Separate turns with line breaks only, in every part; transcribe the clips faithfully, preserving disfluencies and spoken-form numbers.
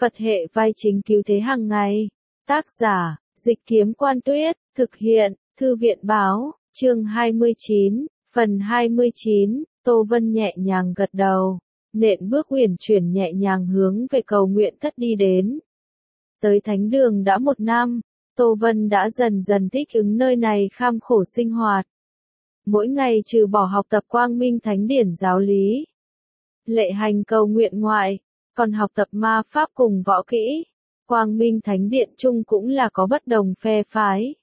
Phật hệ vai chính cứu thế hàng ngày. Tác giả, Dịch Kiếm Quan Tuyết, thực hiện, Thư viện Báo, chương hai mươi chín, phần hai mươi chín, Tô Vân nhẹ nhàng gật đầu, nện bước uyển chuyển nhẹ nhàng hướng về cầu nguyện thất đi đến. Tới thánh đường đã một năm, Tô Vân đã dần dần thích ứng nơi này kham khổ sinh hoạt. Mỗi ngày trừ bỏ học tập Quang Minh Thánh Điển giáo lý, lệ hành cầu nguyện ngoại, còn học tập ma pháp cùng võ kỹ. Quang Minh Thánh Điện chung cũng là có bất đồng phe phái.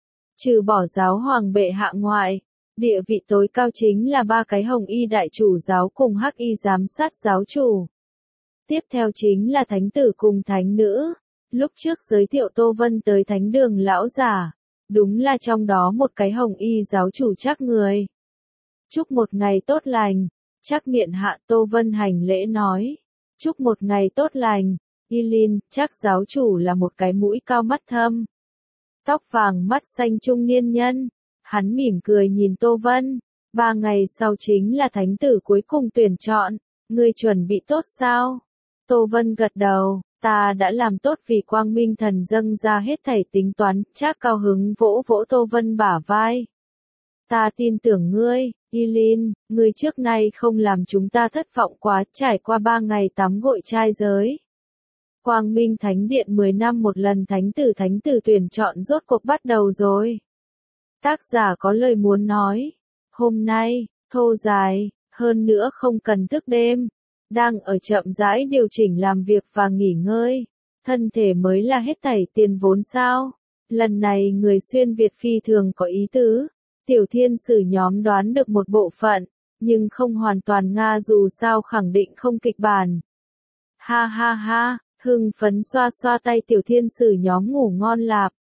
Trừ bỏ giáo hoàng bệ hạ ngoại, địa vị tối cao chính là ba cái hồng y đại chủ giáo cùng hắc y giám sát giáo chủ. Tiếp theo chính là thánh tử cùng thánh nữ. Lúc trước giới thiệu Tô Vân tới thánh đường lão giả, đúng là trong đó một cái hồng y giáo chủ chắc người. Chúc một ngày tốt lành, chắc miệng hạ Tô Vân hành lễ nói. Chúc một ngày tốt lành, Ilin, chắc giáo chủ là một cái mũi cao mắt thâm. Tóc vàng mắt xanh trung niên nhân, hắn mỉm cười nhìn Tô Vân. Ba ngày sau chính là thánh tử cuối cùng tuyển chọn, ngươi chuẩn bị tốt sao? Tô Vân gật đầu. Ta đã làm tốt vì Quang Minh Thần dâng ra hết thảy tính toán, Trác cao hứng vỗ vỗ Tô Vân bả vai. Ta tin tưởng ngươi, Ilin, ngươi trước nay không làm chúng ta thất vọng quá, trải qua ba ngày tắm gội trai giới. Quang Minh Thánh Điện mười năm một lần thánh tử thánh tử tuyển chọn rốt cuộc bắt đầu rồi. Tác giả có lời muốn nói. Hôm nay, thô dài, hơn nữa không cần thức đêm. Đang ở chậm rãi điều chỉnh làm việc và nghỉ ngơi. Thân thể mới là hết thảy tiền vốn sao. Lần này người xuyên Việt phi thường có ý tứ. Tiểu thiên sử nhóm đoán được một bộ phận, nhưng không hoàn toàn Nga dù sao khẳng định không kịch bản. Ha ha ha, hưng phấn xoa xoa tay tiểu thiên sử nhóm ngủ ngon lạp.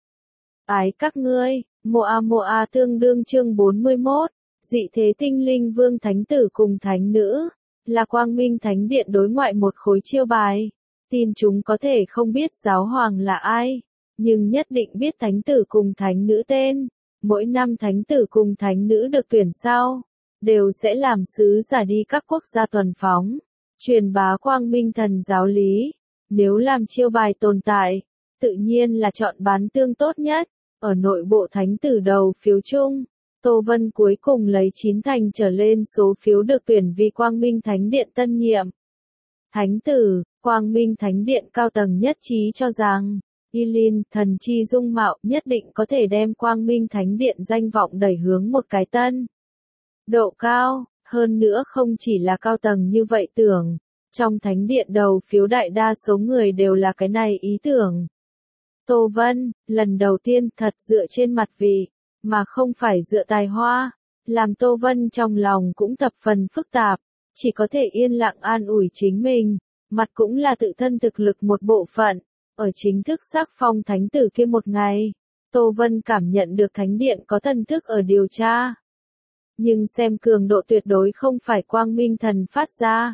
Ái các ngươi, Moa Moa tương đương chương bốn mươi mốt, dị thế tinh linh vương thánh tử cùng thánh nữ. Là Quang Minh Thánh Điện đối ngoại một khối chiêu bài. Tin chúng có thể không biết giáo hoàng là ai, nhưng nhất định biết thánh tử cùng thánh nữ tên. Mỗi năm thánh tử cùng thánh nữ được tuyển sau, đều sẽ làm sứ giả đi các quốc gia tuần phóng, truyền bá Quang Minh Thần giáo lý. Nếu làm chiêu bài tồn tại, tự nhiên là chọn bán tương tốt nhất. Ở nội bộ thánh tử đầu phiếu chung, Tô Vân cuối cùng lấy chín thành trở lên số phiếu được tuyển vì Quang Minh Thánh Điện tân nhiệm. Thánh tử, Quang Minh Thánh Điện cao tầng nhất trí cho rằng, Ilin, thần chi dung mạo nhất định có thể đem Quang Minh Thánh Điện danh vọng đẩy hướng một cái tân độ cao, hơn nữa không chỉ là cao tầng như vậy tưởng, trong Thánh Điện đầu phiếu đại đa số người đều là cái này ý tưởng. Tô Vân, lần đầu tiên thật dựa trên mặt vị, mà không phải dựa tài hoa, làm Tô Vân trong lòng cũng thập phần phức tạp, chỉ có thể yên lặng an ủi chính mình, mặt cũng là tự thân thực lực một bộ phận. Ở chính thức xác phong thánh tử kia một ngày, Tô Vân cảm nhận được thánh điện có thần thức ở điều tra. Nhưng xem cường độ tuyệt đối không phải Quang Minh Thần phát ra.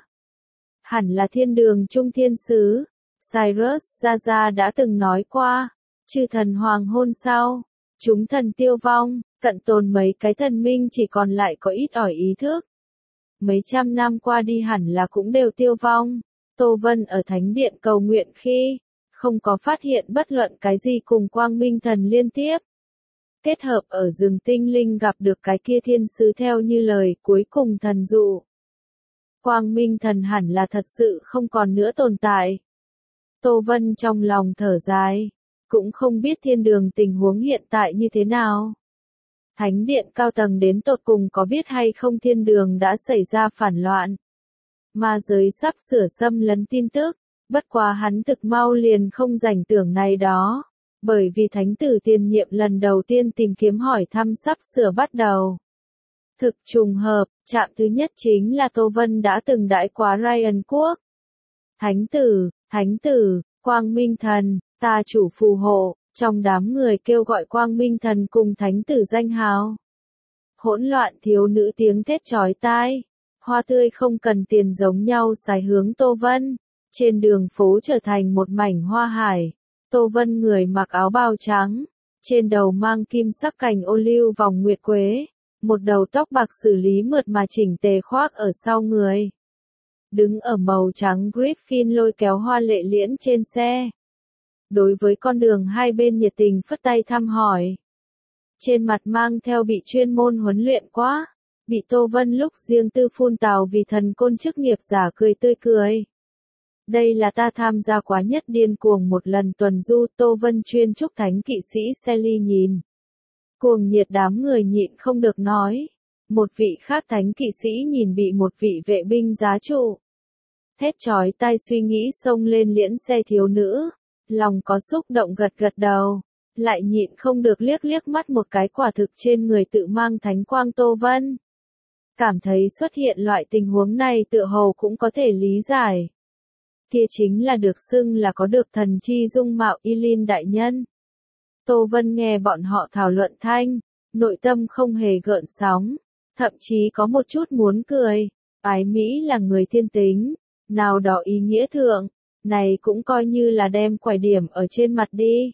Hẳn là thiên đường trung thiên sứ. Cyrus Zaza đã từng nói qua, chư thần hoàng hôn sau, chúng thần tiêu vong, cận tồn mấy cái thần minh chỉ còn lại có ít ỏi ý thức. Mấy trăm năm qua đi hẳn là cũng đều tiêu vong. Tô Vân ở thánh điện cầu nguyện khi không có phát hiện bất luận cái gì cùng Quang Minh Thần liên tiếp. Kết hợp ở rừng tinh linh gặp được cái kia thiên sứ theo như lời cuối cùng thần dụ. Quang Minh Thần hẳn là thật sự không còn nữa tồn tại. Tô Vân trong lòng thở dài, cũng không biết thiên đường tình huống hiện tại như thế nào. Thánh điện cao tầng đến tột cùng có biết hay không thiên đường đã xảy ra phản loạn. Ma giới sắp sửa xâm lấn tin tức. Bất quá hắn thực mau liền không rảnh tưởng này đó, bởi vì thánh tử tiền nhiệm lần đầu tiên tìm kiếm hỏi thăm sắp sửa bắt đầu. Thực trùng hợp, trạm thứ nhất chính là Tô Vân đã từng đãi qua Ryan Quốc. Thánh tử, thánh tử, Quang Minh Thần, ta chủ phù hộ, trong đám người kêu gọi Quang Minh Thần cùng thánh tử danh hào. Hỗn loạn thiếu nữ tiếng thét chói tai, hoa tươi không cần tiền giống nhau xài hướng Tô Vân. Trên đường phố trở thành một mảnh hoa hải. Tô Vân người mặc áo bào trắng, trên đầu mang kim sắc cành ô liu vòng nguyệt quế, một đầu tóc bạc xử lý mượt mà chỉnh tề khoác ở sau người. đứng ở màu trắng Griffin lôi kéo Hoa Lệ Liễn trên xe. Đối với con đường hai bên nhiệt tình phất tay thăm hỏi. Trên mặt mang theo bị chuyên môn huấn luyện quá, bị Tô Vân lúc riêng tư phun tào vì thần côn chức nghiệp giả cười tươi cười. Đây là ta tham gia quá nhất điên cuồng một lần tuần du, Tô Vân chuyên chúc thánh kỵ sĩ Sally nhìn. Cuồng nhiệt đám người nhịn không được nói. Một vị khác thánh kỵ sĩ nhìn bị một vị vệ binh giá trụ. Thét chói tai suy nghĩ xông lên liễn xe thiếu nữ. Lòng có xúc động gật gật đầu. Lại nhịn không được liếc liếc mắt một cái quả thực trên người tự mang thánh quang Tô Vân. Cảm thấy xuất hiện loại tình huống này tựa hồ cũng có thể lý giải. Kia chính là được xưng là có được thần chi dung mạo Ylin đại nhân. Tô Vân nghe bọn họ thảo luận thanh, nội tâm không hề gợn sóng, thậm chí có một chút muốn cười. Ái Mỹ là người thiên tính, nào đó ý nghĩa thượng, này cũng coi như là đem quải điểm ở trên mặt đi.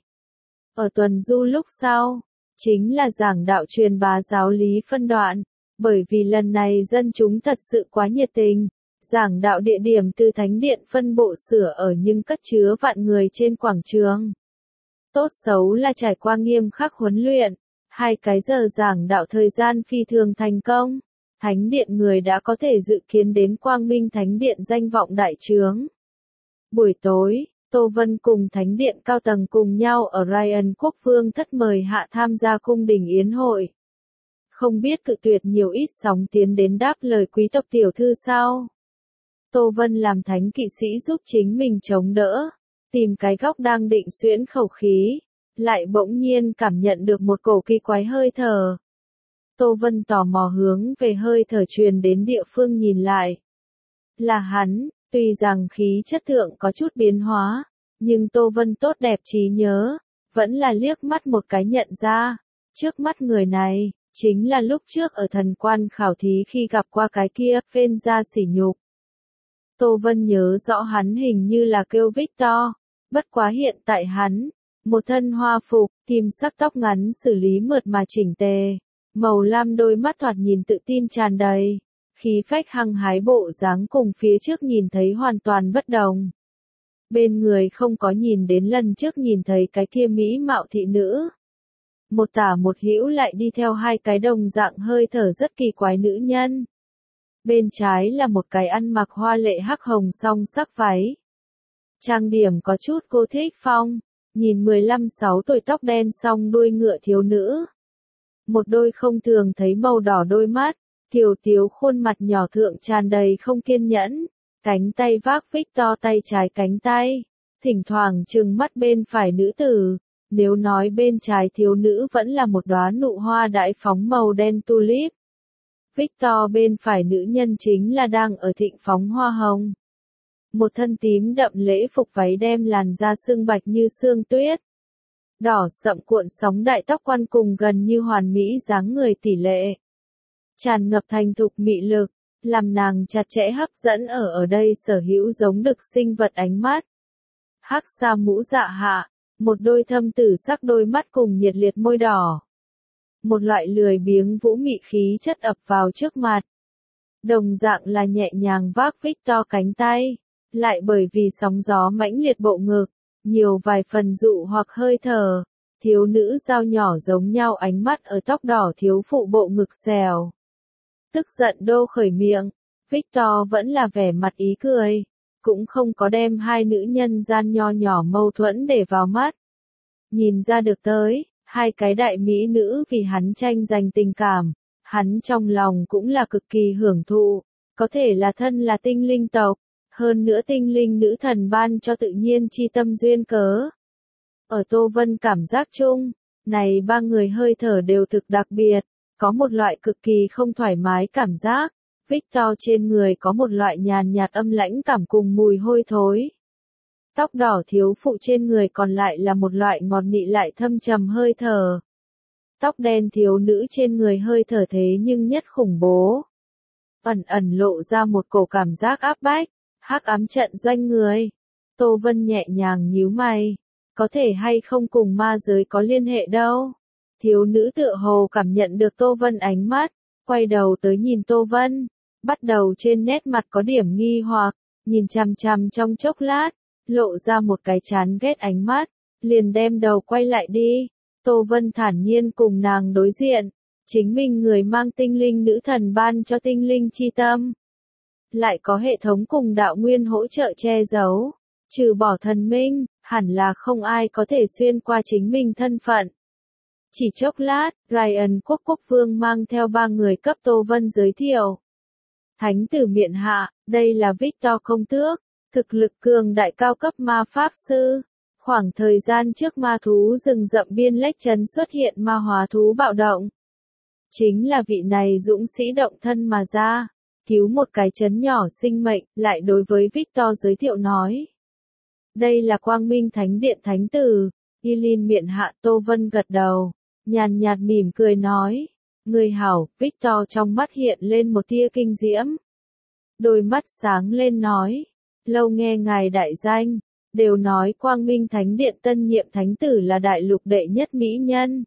Ở tuần du lúc sau, chính là giảng đạo truyền bá giáo lý phân đoạn, bởi vì lần này dân chúng thật sự quá nhiệt tình. Giảng đạo địa điểm từ thánh điện phân bộ sửa ở nhưng cất chứa vạn người trên quảng trường. Tốt xấu là trải qua nghiêm khắc huấn luyện, hai cái giờ giảng đạo thời gian phi thường thành công. Thánh điện người đã có thể dự kiến đến Quang Minh Thánh điện danh vọng đại trướng. Buổi tối, Tô Vân cùng thánh điện cao tầng cùng nhau ở Ryan Quốc Vương thất mời hạ tham gia cung đình yến hội. Không biết cự tuyệt nhiều ít sóng tiến đến đáp lời quý tộc tiểu thư sao. Tô Vân làm thánh kỵ sĩ giúp chính mình chống đỡ, tìm cái góc đang định xuyễn khẩu khí, lại bỗng nhiên cảm nhận được một cổ kỳ quái hơi thở. Tô Vân tò mò hướng về hơi thở truyền đến địa phương nhìn lại. Là hắn, tuy rằng khí chất thượng có chút biến hóa, nhưng Tô Vân tốt đẹp trí nhớ, vẫn là liếc mắt một cái nhận ra, trước mắt người này, chính là lúc trước ở thần quan khảo thí khi gặp qua cái kia, phên ra sỉ nhục. Tô Vân nhớ rõ hắn hình như là kêu Victor, bất quá hiện tại hắn, một thân hoa phục, kim sắc tóc ngắn xử lý mượt mà chỉnh tề, màu lam đôi mắt thoạt nhìn tự tin tràn đầy, khí phách hăng hái bộ dáng cùng phía trước nhìn thấy hoàn toàn bất đồng. Bên người không có nhìn đến lần trước nhìn thấy cái kia mỹ mạo thị nữ. Một tả một hữu lại đi theo hai cái đồng dạng hơi thở rất kỳ quái nữ nhân. Bên trái là một cái ăn mặc hoa lệ hắc hồng song sắc váy. Trang điểm có chút cô thích phong, nhìn mười lăm sáu tuổi tóc đen song đuôi ngựa thiếu nữ. Một đôi không thường thấy màu đỏ đôi mắt, kiều tiếu khuôn mặt nhỏ thượng tràn đầy không kiên nhẫn, cánh tay vác Victor tay trái cánh tay, thỉnh thoảng trừng mắt bên phải nữ tử. Nếu nói bên trái thiếu nữ vẫn là một đóa nụ hoa đại phóng màu đen tulip. Victor bên phải nữ nhân chính là đang ở thịnh phóng hoa hồng. Một thân tím đậm lễ phục váy đem làn da sương bạch như sương tuyết. Đỏ sậm cuộn sóng đại tóc quan cùng gần như hoàn mỹ dáng người tỷ lệ. Tràn ngập thành thục mị lực, làm nàng chặt chẽ hấp dẫn ở ở đây sở hữu giống đực sinh vật ánh mắt. Hắc sa mũ dạ hạ, một đôi thâm tử sắc đôi mắt cùng nhiệt liệt môi đỏ. Một loại lười biếng vũ mị khí chất ập vào trước mặt. Đồng dạng là nhẹ nhàng vác Victor cánh tay, lại bởi vì sóng gió mãnh liệt bộ ngực, nhiều vài phần dụ hoặc hơi thở, thiếu nữ dao nhỏ giống nhau ánh mắt ở tóc đỏ thiếu phụ bộ ngực xèo. Tức giận đô khởi miệng, Victor vẫn là vẻ mặt ý cười, cũng không có đem hai nữ nhân gian nho nhỏ mâu thuẫn để vào mắt. Nhìn ra được tới, hai cái đại mỹ nữ vì hắn tranh giành tình cảm, hắn trong lòng cũng là cực kỳ hưởng thụ, có thể là thân là tinh linh tộc, hơn nữa tinh linh nữ thần ban cho tự nhiên chi tâm duyên cớ. Ở Tô Vân cảm giác chung, này ba người hơi thở đều thực đặc biệt, có một loại cực kỳ không thoải mái cảm giác, Victor trên người có một loại nhàn nhạt âm lãnh cảm cùng mùi hôi thối. Tóc đỏ thiếu phụ trên người còn lại là một loại ngọt nị lại thâm trầm hơi thở. Tóc đen thiếu nữ trên người hơi thở thế nhưng nhất khủng bố. Ẩn ẩn lộ ra một cổ cảm giác áp bách, hắc ám trận doanh người. Tô Vân nhẹ nhàng nhíu mày, có thể hay không cùng ma giới có liên hệ đâu. Thiếu nữ tựa hồ cảm nhận được Tô Vân ánh mắt, quay đầu tới nhìn Tô Vân, Bắt đầu trên nét mặt có điểm nghi hoặc, nhìn chằm chằm trong chốc lát, lộ ra một cái chán ghét ánh mắt, liền đem đầu quay lại đi. Tô Vân thản nhiên cùng nàng đối diện, chính mình người mang tinh linh nữ thần ban cho tinh linh chi tâm. Lại có hệ thống cùng đạo nguyên hỗ trợ che giấu, trừ bỏ thần minh, hẳn là không ai có thể xuyên qua chính mình thân phận. Chỉ chốc lát, Ryan Quốc Quốc Vương mang theo ba người cấp Tô Vân giới thiệu. Thánh tử miện hạ, đây là Victor công tước, thực lực cường đại cao cấp ma pháp sư. Khoảng thời gian trước ma thú rừng rậm biên lách trấn xuất hiện ma hóa thú bạo động. Chính là vị này dũng sĩ động thân mà ra, cứu một cái trấn nhỏ sinh mệnh, lại đối với Victor giới thiệu nói. Đây là Quang Minh Thánh Điện Thánh Tử, Eileen miện hạ. Tô Vân gật đầu, nhàn nhạt mỉm cười nói. Người hảo. Victor trong mắt hiện lên một tia kinh diễm. Đôi mắt sáng lên nói. Lâu nghe ngài đại danh, đều nói Quang Minh Thánh Điện tân nhiệm Thánh Tử là đại lục đệ nhất mỹ nhân.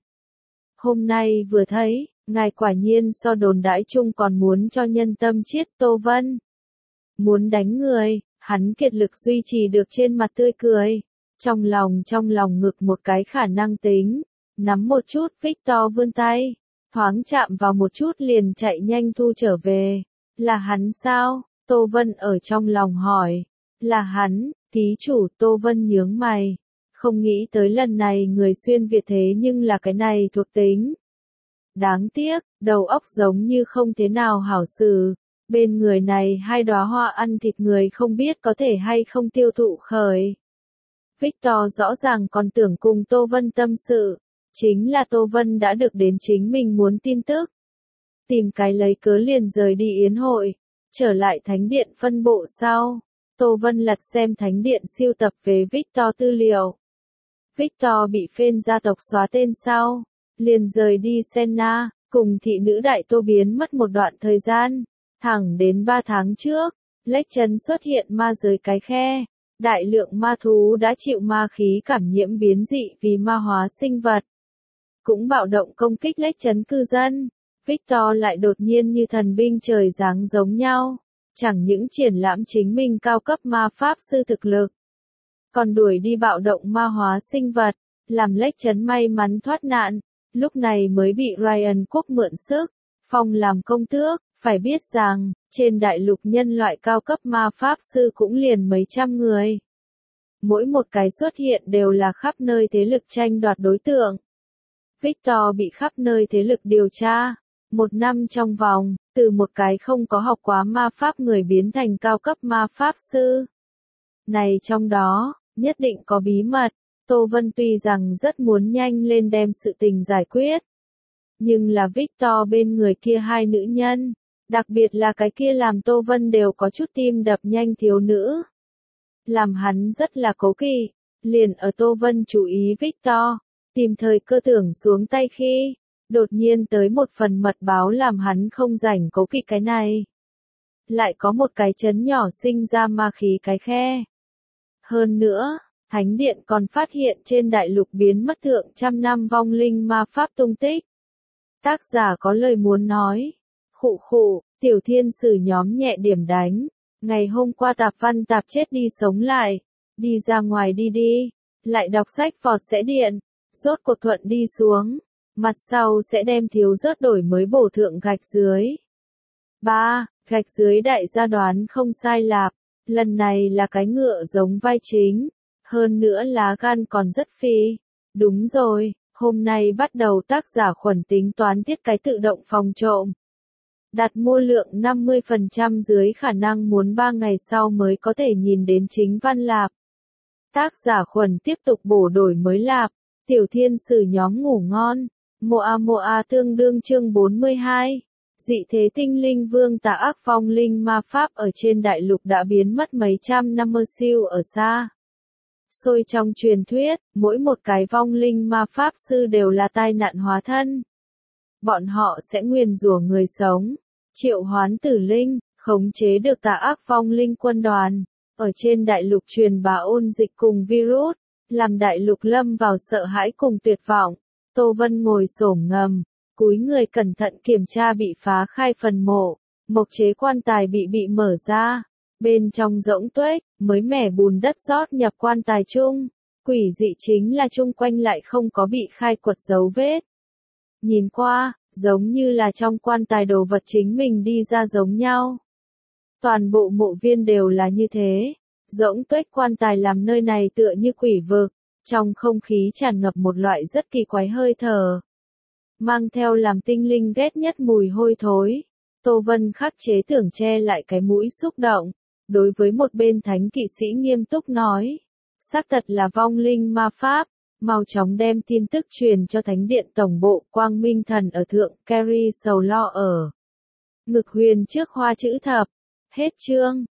Hôm nay vừa thấy, ngài quả nhiên so đồn đãi chung còn muốn cho nhân tâm chiết. Tô Vân muốn đánh người, hắn kiệt lực duy trì được trên mặt tươi cười, trong lòng trong lòng ngực một cái khả năng tính, nắm một chút. Victor vươn tay, thoáng chạm vào một chút liền chạy nhanh thu trở về. Là hắn sao? Tô Vân ở trong lòng hỏi. Là hắn, ký chủ. Tô Vân nhướng mày, không nghĩ tới lần này người xuyên Việt thế nhưng là cái này thuộc tính. Đáng tiếc, đầu óc giống như không thế nào hảo xử. Bên người này hai đóa hoa ăn thịt người không biết có thể hay không tiêu thụ khởi. Victor rõ ràng còn tưởng cùng Tô Vân tâm sự, chính là Tô Vân đã được đến chính mình muốn tin tức. Tìm cái lấy cớ liền rời đi yến hội, trở lại thánh điện phân bộ sau. Tô Vân lật xem thánh điện siêu tập về Victor tư liệu. Victor bị phên gia tộc xóa tên sau, liền rời đi Senna, cùng thị nữ đại Tô biến mất một đoạn thời gian. Thẳng đến ba tháng trước, lách chân xuất hiện ma giới cái khe. Đại lượng ma thú đã chịu ma khí cảm nhiễm biến dị vì ma hóa sinh vật. Cũng bạo động công kích lách chấn cư dân. Victor lại đột nhiên như thần binh trời giáng giống nhau. Chẳng những triển lãm chính mình cao cấp ma pháp sư thực lực, còn đuổi đi bạo động ma hóa sinh vật, làm lách chấn may mắn thoát nạn. Lúc này mới bị Ryan Quốc mượn sức, phong làm công tước. Phải biết rằng, trên đại lục nhân loại cao cấp ma pháp sư cũng liền mấy trăm người. Mỗi một cái xuất hiện đều là khắp nơi thế lực tranh đoạt đối tượng. Victor bị khắp nơi thế lực điều tra. Một năm trong vòng, từ một cái không có học quá ma pháp người biến thành cao cấp ma pháp sư. Này trong đó, nhất định có bí mật. Tô Vân tuy rằng rất muốn nhanh lên đem sự tình giải quyết. Nhưng là Victor bên người kia hai nữ nhân. Đặc biệt là cái kia làm Tô Vân đều có chút tim đập nhanh thiếu nữ. Làm hắn rất là cố kỵ, liền ở Tô Vân chú ý Victor, tìm thời cơ tưởng xuống tay khi, đột nhiên tới một phần mật báo làm hắn không rảnh cố kỵ cái này. Lại có một cái chấn nhỏ sinh ra ma khí cái khe. Hơn nữa, Thánh Điện còn phát hiện trên đại lục biến mất thượng trăm năm vong linh ma pháp tung tích. Tác giả có lời muốn nói. Khụ khụ, tiểu thiên sử nhóm nhẹ điểm đánh. Ngày hôm qua tạp văn tạp chết đi sống lại. Đi ra ngoài đi đi. Lại đọc sách vọt sẽ điện. Rốt cuộc thuận đi xuống. Mặt sau sẽ đem thiếu rớt đổi mới bổ thượng gạch dưới. ba. Gạch dưới đại gia đoán không sai lạp. Lần này là cái ngựa giống vai chính. Hơn nữa lá gan còn rất phi. Đúng rồi, hôm nay bắt đầu tác giả Khuẩn tính toán thiết cái tự động phòng trộm. Đặt mua lượng năm mươi phần trăm dưới khả năng muốn ba ngày sau mới có thể nhìn đến chính văn lạp. Tác giả Khuẩn tiếp tục bổ đổi mới lạp. Tiểu thiên sử nhóm ngủ ngon. Moa Moa tương đương chương bốn mươi hai. Dị thế tinh linh vương tà ác vong linh ma pháp ở trên đại lục đã biến mất mấy trăm năm mơ siêu ở xa. Xôi trong truyền thuyết, mỗi một cái vong linh ma pháp sư đều là tai nạn hóa thân. Bọn họ sẽ nguyền rủa người sống, triệu hoán tử linh, khống chế được tà ác vong linh quân đoàn, ở trên đại lục truyền bá ôn dịch cùng virus, làm đại lục lâm vào sợ hãi cùng tuyệt vọng. Tô Vân ngồi xổm ngầm, cúi người cẩn thận kiểm tra bị phá khai phần mộ, Mộc chế quan tài bị bị mở ra. Bên trong rỗng tuếch, mới mẻ bùn đất rót nhập quan tài chung. Quỷ dị chính là chung quanh lại không có bị khai quật dấu vết. Nhìn qua, giống như là trong quan tài đồ vật chính mình đi ra giống nhau. Toàn bộ mộ viên đều là như thế. Rỗng tuếch quan tài làm nơi này tựa như quỷ vực. Trong không khí tràn ngập một loại rất kỳ quái hơi thở. Mang theo làm tinh linh ghét nhất mùi hôi thối. Tô Vân khắc chế tưởng che lại cái mũi xúc động. Đối với một bên thánh kỵ sĩ nghiêm túc nói. Xác thật là vong linh ma pháp. Mau chóng đem tin tức truyền cho thánh điện tổng bộ Quang Minh Thần ở thượng Carrie sầu lo ở. Ngực huyền trước hoa chữ thập. Hết chương.